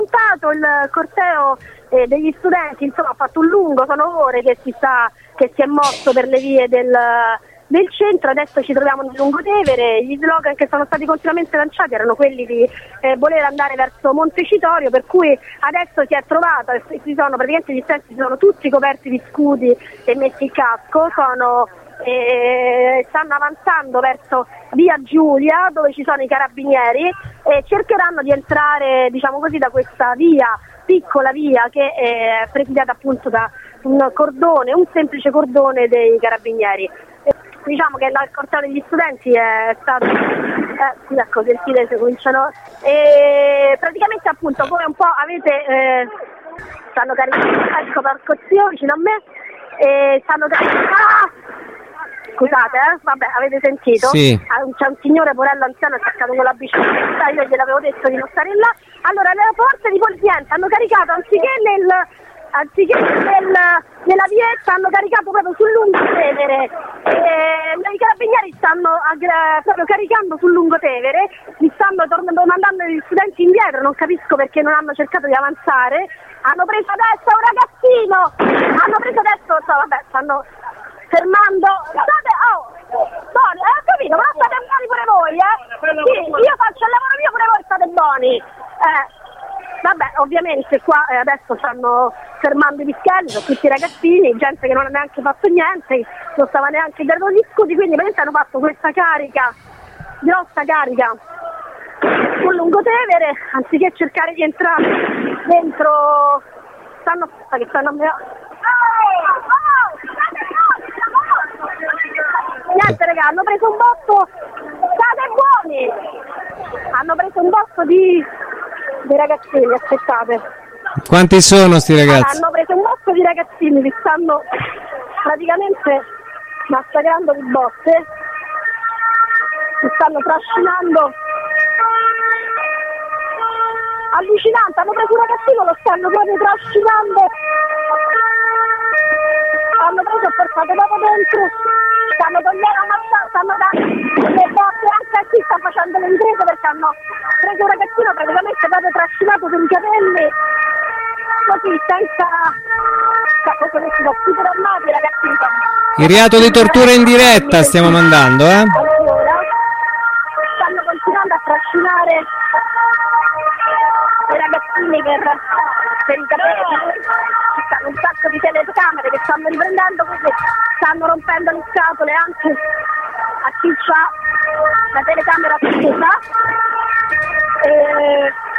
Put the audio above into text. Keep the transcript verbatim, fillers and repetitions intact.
Il corteo eh, degli studenti insomma ha fatto un lungo, sono ore che si sta che si è mosso per le vie del, del centro. Adesso ci troviamo nel Lungotevere. Gli slogan che sono stati continuamente lanciati erano quelli di eh, voler andare verso Montecitorio, per cui adesso si è trovata, si sono praticamente gli studenti si sono tutti coperti di scudi e messi il casco, sono E stanno avanzando verso via Giulia, dove ci sono i carabinieri, e cercheranno di entrare, diciamo così, da questa via, piccola via che è presidiata appunto da un cordone, un semplice cordone dei carabinieri. E diciamo che il corteo degli studenti è stato eh, sì, ecco, sentite se cominciano e praticamente appunto come un po' avete eh, stanno caricando, ecco Parcozio vicino a me, e stanno caricando ah! Scusate, eh? Vabbè, avete sentito? Sì. C'è un signore porello anziano attaccato con la bicicletta, io gliel'avevo detto di non stare là. Allora, le forze di polizia hanno caricato, anziché nel anziché nel, nella vietta, hanno caricato proprio sul Lungotevere. E i carabinieri stanno aggra- proprio caricando sul Lungotevere, li stanno tornando, mandando gli studenti indietro, non capisco perché non hanno cercato di avanzare. Hanno preso adesso un ragazzino, hanno preso adesso, so, vabbè, stanno fermando, state, oh, buoni, eh, ho capito, ma state buoni pure voi, eh? Sì, io faccio il lavoro mio, pure voi state buoni, eh. Vabbè, ovviamente qua eh, adesso stanno fermando i pischelli, sono tutti ragazzini, gente che non ha neanche fatto niente, non stava neanche dietro gli scudi, quindi veramente hanno fatto questa carica, grossa carica sul Lungotevere, anziché cercare di entrare dentro, stanno, che stanno... Niente raga, hanno preso un botto, state buoni, hanno preso un botto di, di ragazzini, aspettate. Quanti sono sti ragazzi? Hanno preso un botto di ragazzini, li stanno praticamente massacrando di botte, li stanno trascinando. Allucinante, hanno preso un ragazzino, lo stanno proprio trascinando, hanno preso e portato proprio dentro, stanno togliendo una stanno dando le botte, anche a chi sta facendo le imprese perché hanno preso un ragazzino praticamente proprio trascinato per i capelli, così senza cazzo che si sono super armati i ragazzini. Il reato di tortura in diretta stiamo mandando, eh? Allora, stanno continuando a trascinare i ragazzini per, per i capelli, ci stanno un sacco di telecamere che stanno riprendendo, quindi stanno rompendo le scatole anche a chi ha la telecamera accesa. E